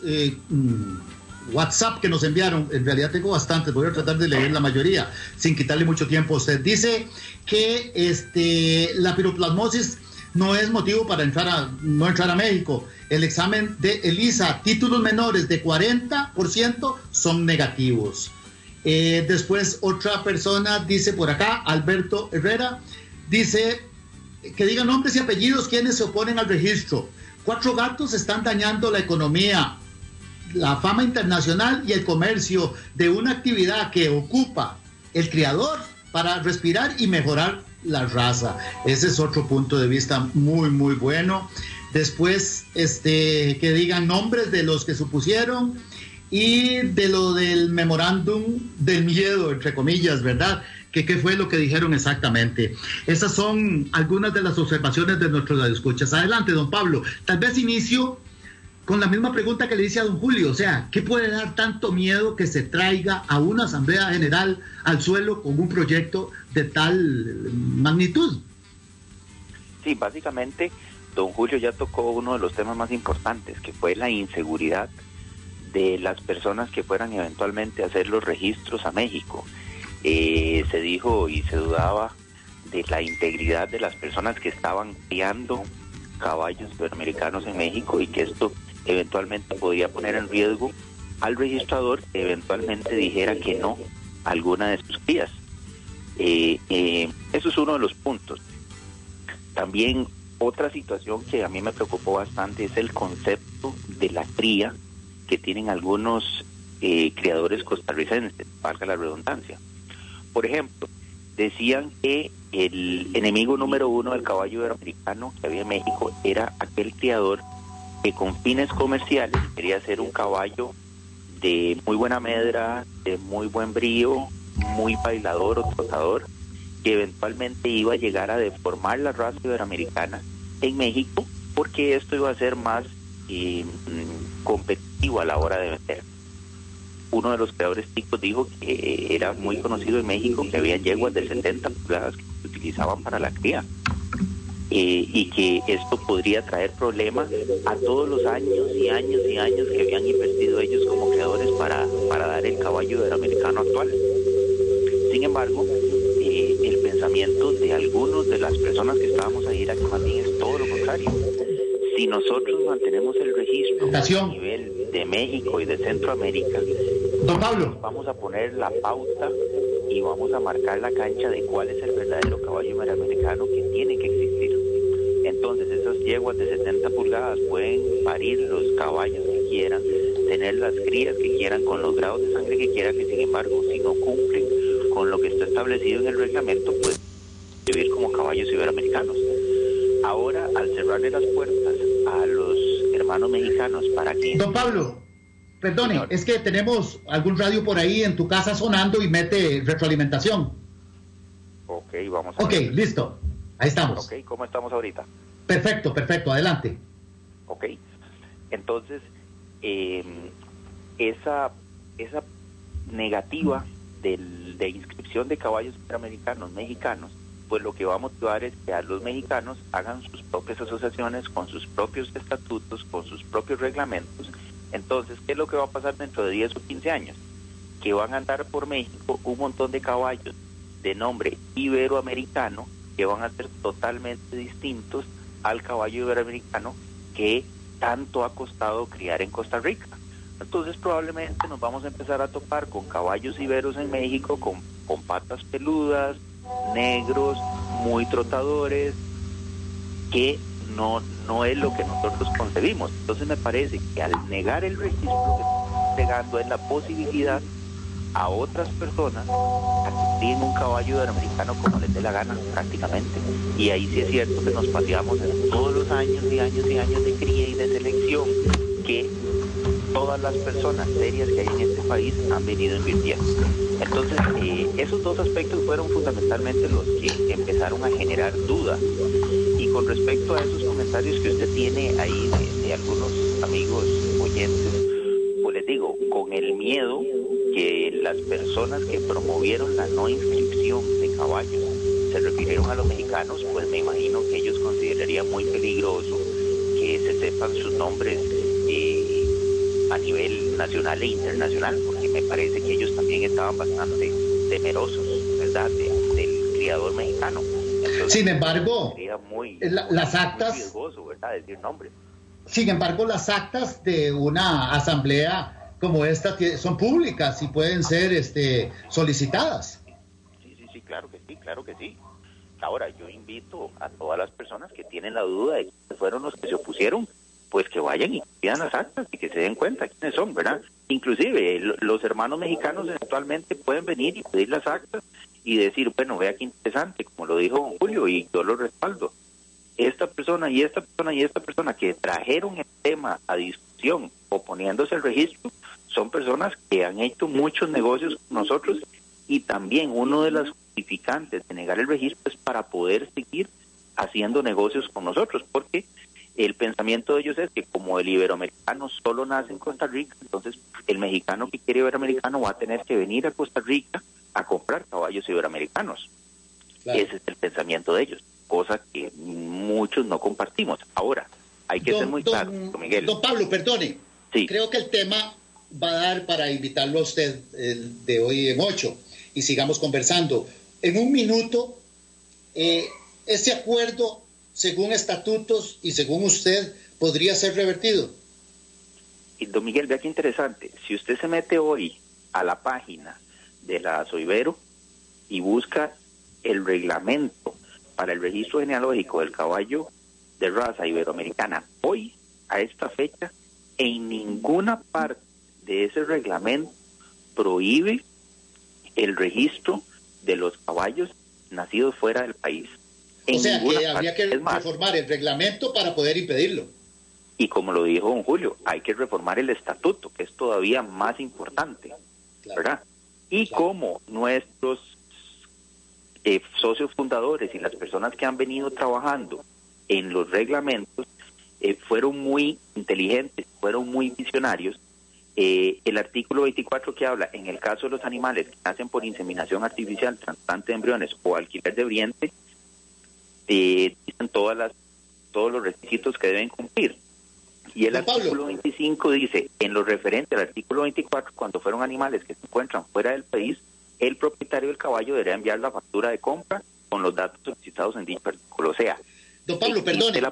WhatsApp que nos enviaron. En realidad tengo bastantes, voy a tratar de leer la mayoría sin quitarle mucho tiempo a usted. Dice que la piroplasmosis no es motivo para no entrar a México. El examen de ELISA, títulos menores de 40% son negativos. Después otra persona dice por acá, Alberto Herrera, dice que digan nombres y apellidos quienes se oponen al registro. 4 gatos están dañando la economía, la fama internacional y el comercio de una actividad que ocupa el criador para respirar y mejorar la raza. Ese es otro punto de vista muy, muy bueno. Después, que digan nombres de los que supusieron y de lo del memorándum del miedo, entre comillas, ¿verdad? ¿Qué fue lo que dijeron exactamente? Esas son algunas de las observaciones de nuestros radioescuchas. Adelante, don Pablo. Tal vez inicio con la misma pregunta que le hice a don Julio. O sea, ¿qué puede dar tanto miedo que se traiga a una asamblea general al suelo con un proyecto de tal magnitud? Sí, básicamente, don Julio ya tocó uno de los temas más importantes, que fue la inseguridad de las personas que fueran eventualmente a hacer los registros a México. Se dijo y se dudaba de la integridad de las personas que estaban criando caballos iberoamericanos en México y que esto eventualmente podía poner en riesgo al registrador que eventualmente dijera que no a alguna de sus crías. Eso es uno de los puntos. También otra situación que a mí me preocupó bastante es el concepto de la cría que tienen algunos criadores costarricenses, valga la redundancia. Por ejemplo, decían que el enemigo número 1 del caballo iberoamericano que había en México era aquel criador que con fines comerciales quería hacer un caballo de muy buena medra, de muy buen brío, muy bailador o trotador, que eventualmente iba a llegar a deformar la raza iberoamericana en México, porque esto iba a ser más competitivo a la hora de vender. Uno de los creadores ticos dijo que era muy conocido en México que había yeguas de 70 pulgadas que se utilizaban para la cría, y que esto podría traer problemas a todos los años y años y años que habían invertido ellos como creadores para dar el caballo iberoamericano actual. Sin embargo, el pensamiento de algunos de las personas que estábamos ahí era que más bien es todo lo contrario. Si nosotros mantenemos el registro a nivel de México y de Centroamérica, don Pablo, vamos a poner la pauta y vamos a marcar la cancha de cuál es el verdadero caballo iberoamericano que tiene que existir. Entonces esas yeguas de 70 pulgadas pueden parir los caballos que quieran, tener las crías que quieran, con los grados de sangre que quieran, que sin embargo, si no cumplen con lo que está establecido en el reglamento, pues vivir como caballos iberoamericanos. Ahora, al cerrarle las puertas a los hermanos mexicanos para que... Don Pablo, Perdone, señor, es que tenemos algún radio por ahí en tu casa sonando y mete retroalimentación. Ok, vamos a ver. Ok, listo. Ahí estamos. Ok, ¿cómo estamos ahorita? Perfecto, adelante. Ok, entonces, esa negativa de inscripción de caballos interamericanos mexicanos, pues lo que va a motivar es que a los mexicanos hagan sus propias asociaciones con sus propios estatutos, con sus propios reglamentos. Entonces, ¿qué es lo que va a pasar dentro de 10 o 15 años? Que van a andar por México un montón de caballos de nombre iberoamericano que van a ser totalmente distintos al caballo iberoamericano que tanto ha costado criar en Costa Rica. Entonces probablemente nos vamos a empezar a topar con caballos iberos en México con patas peludas, negros, muy trotadores, que no es lo que nosotros concebimos. Entonces me parece que al negar el registro que estamos negando es la posibilidad a otras personas a que críen un caballo iberoamericano como les dé la gana prácticamente. Y ahí sí es cierto que nos paseamos en todos los años y años y años de cría y de selección que todas las personas serias que hay en este país han venido invirtiendo. Entonces, esos dos aspectos fueron fundamentalmente los que empezaron a generar dudas. Y con respecto a esos comentarios que usted tiene ahí de algunos amigos oyentes, pues les digo, con el miedo que las personas que promovieron la no inscripción de caballos se refirieron a los mexicanos, pues me imagino que ellos considerarían muy peligroso que se sepan sus nombres a nivel nacional e internacional, porque me parece que ellos también estaban bastante temerosos, ¿verdad?, del criador mexicano. Entonces, sin embargo, las actas, muy riesgoso, ¿verdad?, decir nombres. Sin embargo, las actas de una asamblea como esta son públicas y pueden ser solicitadas. Sí, claro que sí. Ahora, yo invito a todas las personas que tienen la duda de que fueron los que se opusieron, pues que vayan y pidan las actas y que se den cuenta quiénes son, ¿verdad? Inclusive los hermanos mexicanos eventualmente pueden venir y pedir las actas y decir, bueno, vea qué interesante, como lo dijo Julio, y yo lo respaldo. Esta persona y esta persona y esta persona que trajeron el tema a discusión oponiéndose al registro son personas que han hecho muchos negocios con nosotros, y también uno de los justificantes de negar el registro es para poder seguir haciendo negocios con nosotros, porque el pensamiento de ellos es que como el iberoamericano solo nace en Costa Rica, entonces el mexicano que quiere iberoamericano va a tener que venir a Costa Rica a comprar caballos iberoamericanos. Claro. Ese es el pensamiento de ellos, cosa que muchos no compartimos. Ahora, hay que ser muy claro, don Miguel. Don Pablo, perdone. Sí. Creo que el tema va a dar para invitarlo a usted de hoy en 8 y sigamos conversando. En un minuto, este acuerdo, según estatutos y según usted, podría ser revertido. Y don Miguel, vea qué interesante. Si usted se mete hoy a la página de la Soibero y busca el reglamento para el registro genealógico del caballo de raza iberoamericana, hoy, a esta fecha, en ninguna parte de ese reglamento prohíbe el registro de los caballos nacidos fuera del país. O sea que habría que reformar el reglamento para poder impedirlo. Y como lo dijo don Julio, hay que reformar el estatuto, que es todavía más importante, claro, ¿verdad? Y claro, como nuestros socios fundadores y las personas que han venido trabajando en los reglamentos fueron muy inteligentes, fueron muy visionarios, el artículo 24 que habla, en el caso de los animales que nacen por inseminación artificial, trasplante de embriones o alquiler de vientre, dicen todos los requisitos que deben cumplir. Y el artículo 25 dice, en lo referente al artículo 24, cuando fueron animales que se encuentran fuera del país, el propietario del caballo deberá enviar la factura de compra con los datos solicitados en dicho artículo. O sea, don Pablo, perdone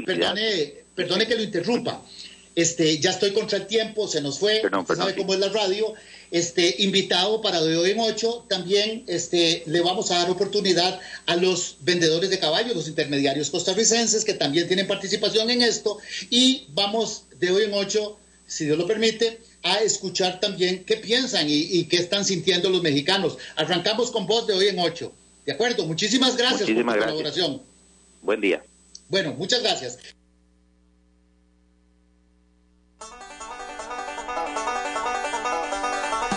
que lo interrumpa. Ya estoy contra el tiempo, se nos fue, usted sabe cómo es la radio. Invitado para de hoy en 8, también le vamos a dar oportunidad a los vendedores de caballos, los intermediarios costarricenses que también tienen participación en esto, y vamos de hoy en 8, si Dios lo permite, a escuchar también qué piensan y qué están sintiendo los mexicanos. Arrancamos con vos de hoy en 8. ¿De acuerdo? Muchísimas gracias por tu colaboración. Buen día. Bueno, muchas gracias.